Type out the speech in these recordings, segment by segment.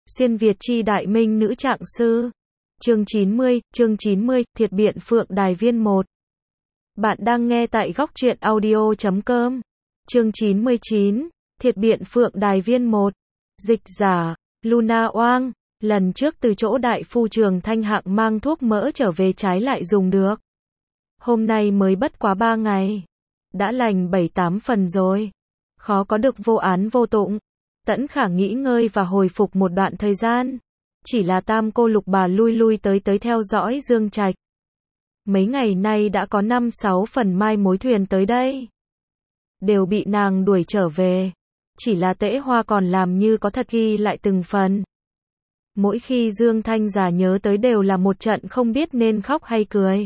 Xuyên Việt chi đại minh nữ trạng sư. Chương 90, Thiệt biện Phượng Đài Viên 1. Bạn đang nghe tại góc truyện audio.com. Chương 99, Thiệt biện Phượng Đài Viên 1. Dịch giả, Luna Oang, lần trước từ chỗ đại phu Trường Thanh Hạng mang thuốc mỡ trở về trái lại dùng được. Hôm nay mới bất quá 3 ngày. Đã lành 7-8 phần rồi. Khó có được vô án vô tụng. Tẫn Khả nghỉ ngơi và hồi phục một đoạn thời gian. Chỉ là tam cô Lục bà lui lui tới theo dõi Dương Trạch. Mấy ngày nay đã có 5-6 phần mai mối thuyền tới đây. Đều bị nàng đuổi trở về. Chỉ là Tễ Hoa còn làm như có thật ghi lại từng phần. Mỗi khi Dương Thanh già nhớ tới đều là một trận không biết nên khóc hay cười.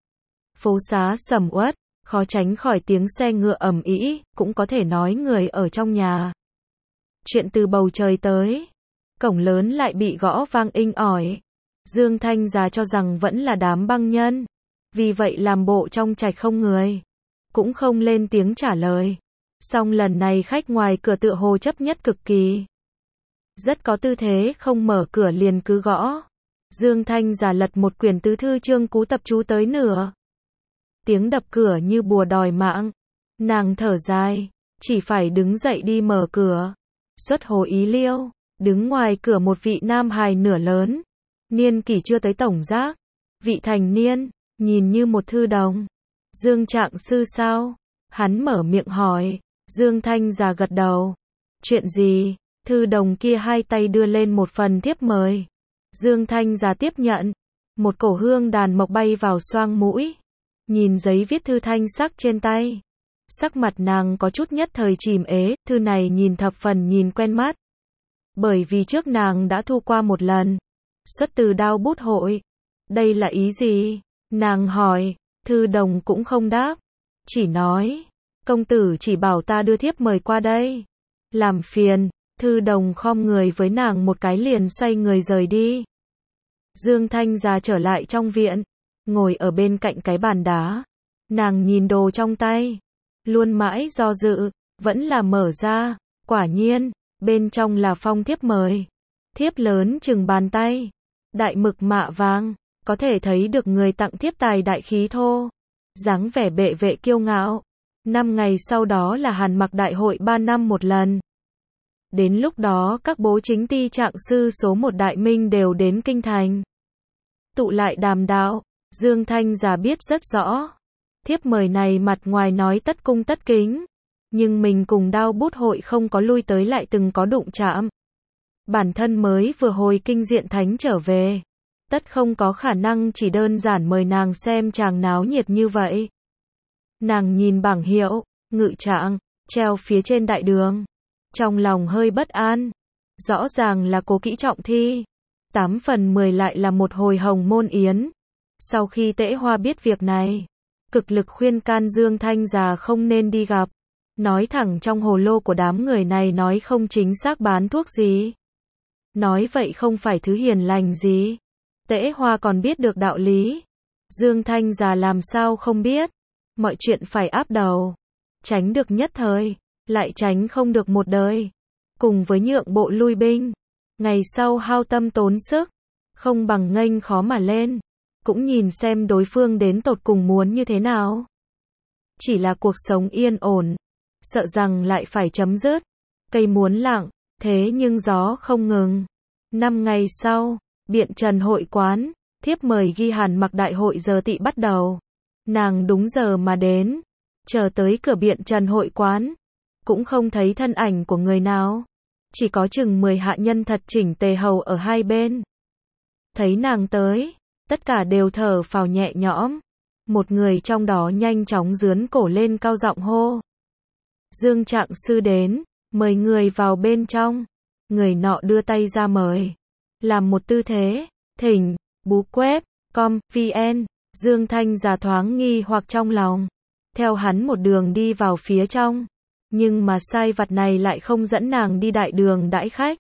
Phố xá sầm uất, khó tránh khỏi tiếng xe ngựa ầm ĩ, cũng có thể nói người ở trong nhà. Chuyện từ bầu trời tới, cổng lớn lại bị gõ vang inh ỏi. Dương Thanh già cho rằng vẫn là đám băng nhân, vì vậy làm bộ trong trạch không người, cũng không lên tiếng trả lời. Song lần này khách ngoài cửa tựa hồ chấp nhất cực kỳ, rất có tư thế không mở cửa liền cứ gõ. Dương Thanh già lật một quyển tứ thư chương cú tập chú tới nửa. Tiếng đập cửa như bùa đòi mạng. Nàng thở dài, chỉ phải đứng dậy đi mở cửa. Xuất hồ ý liêu, đứng ngoài cửa một vị nam hài nửa lớn, niên kỷ chưa tới tổng giác, vị thành niên, nhìn như một thư đồng. Dương trạng sư sao? Hắn mở miệng hỏi. Dương Thanh già gật đầu. Chuyện gì? Thư đồng kia hai tay đưa lên một phần thiếp mời. Dương Thanh già tiếp nhận. Một cổ hương đàn mộc bay vào xoang mũi. Nhìn giấy viết thư thanh sắc trên tay. Sắc mặt nàng có chút nhất thời chìm ế, thư này nhìn thập phần nhìn quen mắt. Bởi vì trước nàng đã thu qua một lần. Xuất từ Đao Bút Hội. Đây là ý gì? Nàng hỏi, thư đồng cũng không đáp. Chỉ nói, công tử chỉ bảo ta đưa thiếp mời qua đây. Làm phiền, thư đồng khom người với nàng một cái liền xoay người rời đi. Dương Thanh già trở lại trong viện, ngồi ở bên cạnh cái bàn đá. Nàng nhìn đồ trong tay, luôn mãi do dự, vẫn là mở ra. Quả nhiên, bên trong là phong thiếp mời. Thiếp lớn chừng bàn tay, đại mực mạ vàng, có thể thấy được người tặng thiếp tài đại khí thô, dáng vẻ bệ vệ kiêu ngạo. 5 ngày sau đó là Hàn Mặc đại hội 3 năm một lần. Đến lúc đó các bố chính ty trạng sư số 1 đại minh đều đến kinh thành. Tụ lại đàm đạo. Dương Thanh già biết rất rõ. Thiếp mời này mặt ngoài nói tất cung tất kính, nhưng mình cùng Đao Bút Hội không có lui tới lại từng có đụng chạm. Bản thân mới vừa hồi kinh diện thánh trở về, tất không có khả năng chỉ đơn giản mời nàng xem chàng náo nhiệt như vậy. Nàng nhìn bảng hiệu, ngự trạng, treo phía trên đại đường. Trong lòng hơi bất an. Rõ ràng là cố kỹ trọng thi. 8 phần 10 lại là một hồi hồng môn yến. Sau khi Tễ Hoa biết việc này, cực lực khuyên can Dương Thanh già không nên đi gặp. Nói thẳng trong hồ lô của đám người này nói không chính xác bán thuốc gì. Nói vậy không phải thứ hiền lành gì. Tễ Hoa còn biết được đạo lý. Dương Thanh già làm sao không biết. Mọi chuyện phải áp đầu. Tránh được nhất thời, lại tránh không được một đời. Cùng với nhượng bộ lui binh, ngày sau hao tâm tốn sức, không bằng nghênh khó mà lên. Cũng nhìn xem đối phương đến tột cùng muốn như thế nào. Chỉ là cuộc sống yên ổn, sợ rằng lại phải chấm dứt. Cây muốn lặng, thế nhưng gió không ngừng. 5 ngày sau, Biện Trần hội quán, thiếp mời ghi Hàn Mặc đại hội giờ tỵ bắt đầu. Nàng đúng giờ mà đến, chờ tới cửa Biện Trần hội quán, cũng không thấy thân ảnh của người nào. Chỉ có chừng 10 hạ nhân thật chỉnh tề hầu ở hai bên. Thấy nàng tới, tất cả đều thở phào nhẹ nhõm. Một người trong đó nhanh chóng dướn cổ lên cao giọng hô. Dương trạng sư đến, mời người vào bên trong. Người nọ đưa tay ra mời. Làm một tư thế, thỉnh, bú quét, vn. Dương Thanh già thoáng nghi hoặc trong lòng. Theo hắn một đường đi vào phía trong. Nhưng mà sai vặt này lại không dẫn nàng đi đại đường đãi khách.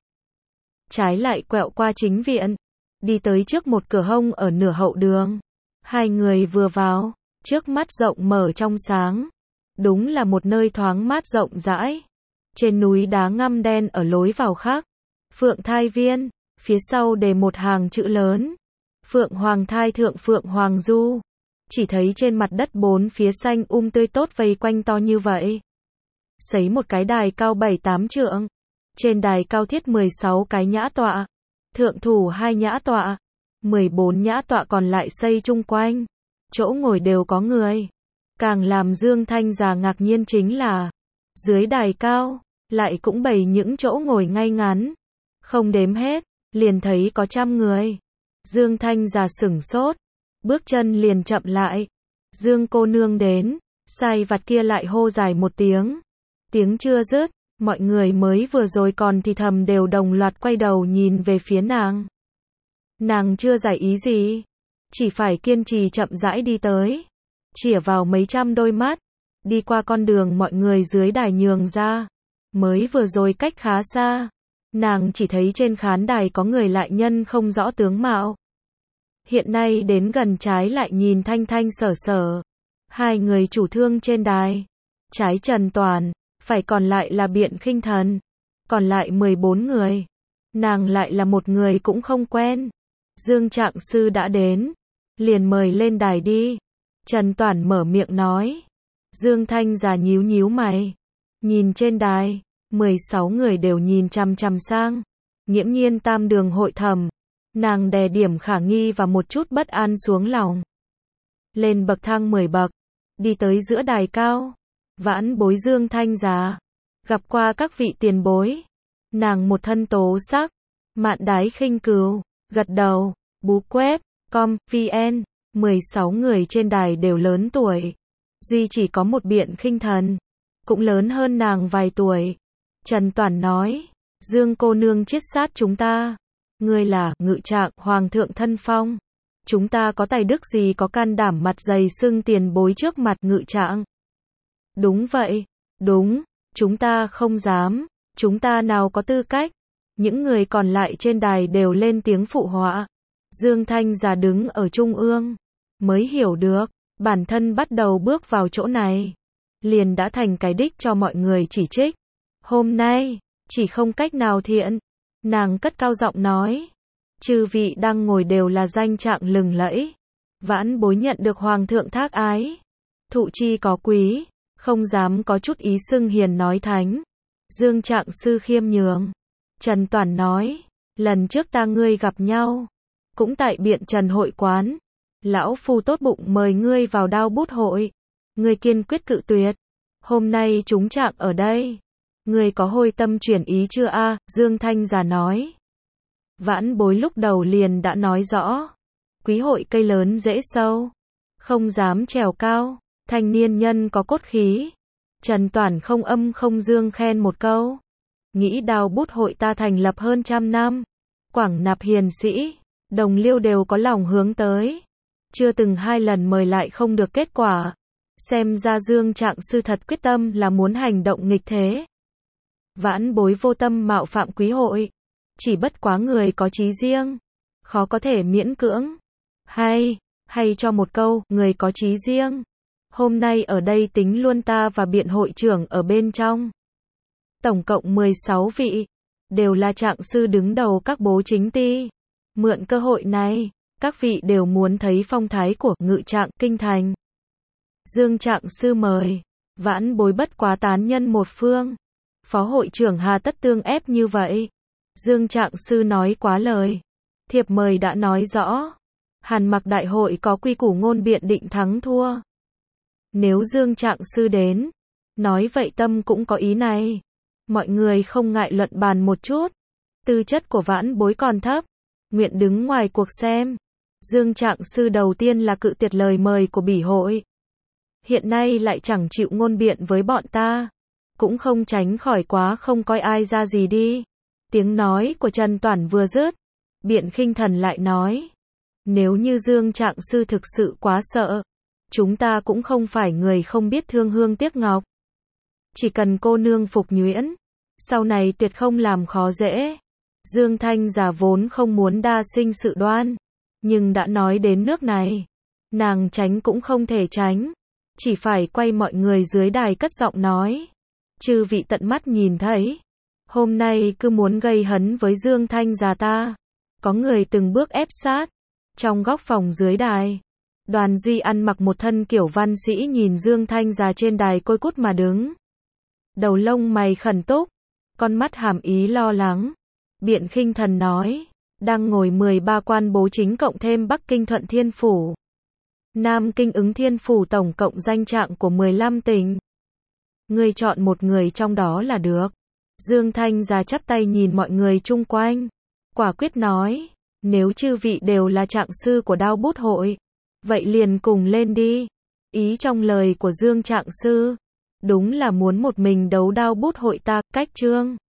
Trái lại quẹo qua chính viện. Đi tới trước một cửa hông ở nửa hậu đường. Hai người vừa vào, trước mắt rộng mở trong sáng. Đúng là một nơi thoáng mát rộng rãi. Trên núi đá ngăm đen ở lối vào khác. Phượng Thai Viên, phía sau đề một hàng chữ lớn. Phượng Hoàng thai thượng Phượng Hoàng du. Chỉ thấy trên mặt đất bốn phía xanh tươi tốt vây quanh to như vậy. Sấy một cái đài cao 7-8 trượng. Trên đài cao thiết 16 cái nhã tọa. Thượng thủ 2 nhã tọa. 14 nhã tọa còn lại xây chung quanh. Chỗ ngồi đều có người. Càng làm Dương Thanh già ngạc nhiên chính là dưới đài cao lại cũng bày những chỗ ngồi ngay ngắn. Không đếm hết, liền thấy có 100 người. Dương Thanh già sửng sốt, bước chân liền chậm lại. Dương cô nương đến, sai vặt kia lại hô dài một tiếng. Tiếng chưa dứt, mọi người mới vừa rồi còn thì thầm đều đồng loạt quay đầu nhìn về phía nàng. Nàng chưa giải ý gì, chỉ phải kiên trì chậm rãi đi tới. Chĩa vào mấy trăm đôi mắt, đi qua con đường mọi người dưới đài nhường ra. Mới vừa rồi cách khá xa, nàng chỉ thấy trên khán đài có người lại nhân không rõ tướng mạo. Hiện nay đến gần trái lại nhìn thanh thanh sở sở. Hai người chủ thương trên đài. Trái Trần Toàn, phải còn lại là Biện Khinh Thần. Còn lại 14 người. Nàng lại là một người cũng không quen. Dương Trạng Sư đã đến. Liền mời lên đài đi. Trần Toàn mở miệng nói. Dương Thanh già nhíu nhíu mày. Nhìn trên đài, 16 người đều nhìn chằm chằm sang. Nghiễm Nhiên tam đường hội thẩm. Nàng đè điểm khả nghi và một chút bất an xuống lòng. Lên bậc thang 10 bậc. Đi tới giữa đài cao. Vãn bối Dương Thanh già. Gặp qua các vị tiền bối. Nàng một thân tố sắc. Mạn đái khinh cừu. Gật đầu. Bú quét. vn. 16 người trên đài đều lớn tuổi. Duy chỉ có một Biện Khinh Thần. Cũng lớn hơn nàng vài tuổi. Trần Toàn nói. Dương cô nương chiết sát chúng ta. Ngươi là Ngự Trạng Hoàng thượng thân phong. Chúng ta có tài đức gì có can đảm mặt dày xưng tiền bối trước mặt Ngự Trạng? Đúng vậy. Đúng. Chúng ta không dám. Chúng ta nào có tư cách. Những người còn lại trên đài đều lên tiếng phụ họa. Dương Thanh già đứng ở trung ương. Mới hiểu được. Bản thân bắt đầu bước vào chỗ này. Liền đã thành cái đích cho mọi người chỉ trích. Hôm nay, chỉ không cách nào thiện. Nàng cất cao giọng nói. Chư vị đang ngồi đều là danh trạng lừng lẫy. Vãn bối nhận được Hoàng thượng thác ái. Thụ chi có quý. Không dám có chút ý xưng hiền nói thánh. Dương Trạng Sư khiêm nhường. Trần Toàn nói. Lần trước ta ngươi gặp nhau. Cũng tại Biện Trần hội quán. Lão phu tốt bụng mời ngươi vào đao bút hội. Ngươi kiên quyết cự tuyệt. Hôm nay chúng Trạng ở đây. Ngươi có hồi tâm chuyển ý chưa a? Dương Thanh già nói. Vãn bối lúc đầu liền đã nói rõ. Quý hội cây lớn rễ sâu. Không dám trèo cao. Thanh niên nhân có cốt khí. Trần Toàn không âm không dương khen một câu. Nghĩ đao bút hội ta thành lập hơn 100 năm. Quảng nạp hiền sĩ. Đồng liêu đều có lòng hướng tới. Chưa từng 2 lần mời lại không được kết quả. Xem ra Dương Trạng Sư thật quyết tâm là muốn hành động nghịch thế. Vãn bối vô tâm mạo phạm quý hội. Chỉ bất quá người có chí riêng. Khó có thể miễn cưỡng. Hay cho một câu, người có chí riêng. Hôm nay ở đây tính luôn ta và Biện hội trưởng ở bên trong. Tổng cộng 16 vị. Đều là trạng sư đứng đầu các bố chính ty. Mượn cơ hội này, các vị đều muốn thấy phong thái của Ngự Trạng kinh thành. Dương Trạng Sư mời. Vãn bối bất quá tán nhân một phương. Phó hội trưởng hà tất tương ép như vậy. Dương Trạng Sư nói quá lời. Thiệp mời đã nói rõ. Hàn Mặc đại hội có quy củ ngôn biện định thắng thua. Nếu Dương Trạng Sư đến, nói vậy tâm cũng có ý này. Mọi người không ngại luận bàn một chút. Tư chất của vãn bối còn thấp. Nguyện đứng ngoài cuộc xem. Dương Trạng Sư đầu tiên là cự tuyệt lời mời của bỉ hội. Hiện nay lại chẳng chịu ngôn biện với bọn ta. Cũng không tránh khỏi quá không coi ai ra gì đi. Tiếng nói của Trần Toàn vừa dứt. Biện Khinh Thần lại nói. Nếu như Dương Trạng Sư thực sự quá sợ. Chúng ta cũng không phải người không biết thương hương tiếc ngọc. Chỉ cần cô nương phục nhuyễn. Sau này tuyệt không làm khó dễ. Dương Thanh già vốn không muốn đa sinh sự đoan. Nhưng đã nói đến nước này. Nàng tránh cũng không thể tránh. Chỉ phải quay mọi người dưới đài cất giọng nói. Chư vị tận mắt nhìn thấy. Hôm nay cứ muốn gây hấn với Dương Thanh già ta. Có người từng bước ép sát. Trong góc phòng dưới đài, Đoàn Duy ăn mặc một thân kiểu văn sĩ nhìn Dương Thanh già trên đài côi cút mà đứng. Đầu lông mày khẩn túc, con mắt hàm ý lo lắng. Biện Khinh Thần nói, đang ngồi 13 quan bố chính cộng thêm Bắc Kinh Thuận Thiên Phủ. Nam Kinh Ứng Thiên Phủ tổng cộng danh trạng của 15 tỉnh. Ngươi chọn một người trong đó là được. Dương Thanh già chắp tay nhìn mọi người chung quanh. Quả quyết nói, nếu chư vị đều là trạng sư của đao bút hội, vậy liền cùng lên đi. Ý trong lời của Dương trạng sư, đúng là muốn một mình đấu đao bút hội ta, cách chương.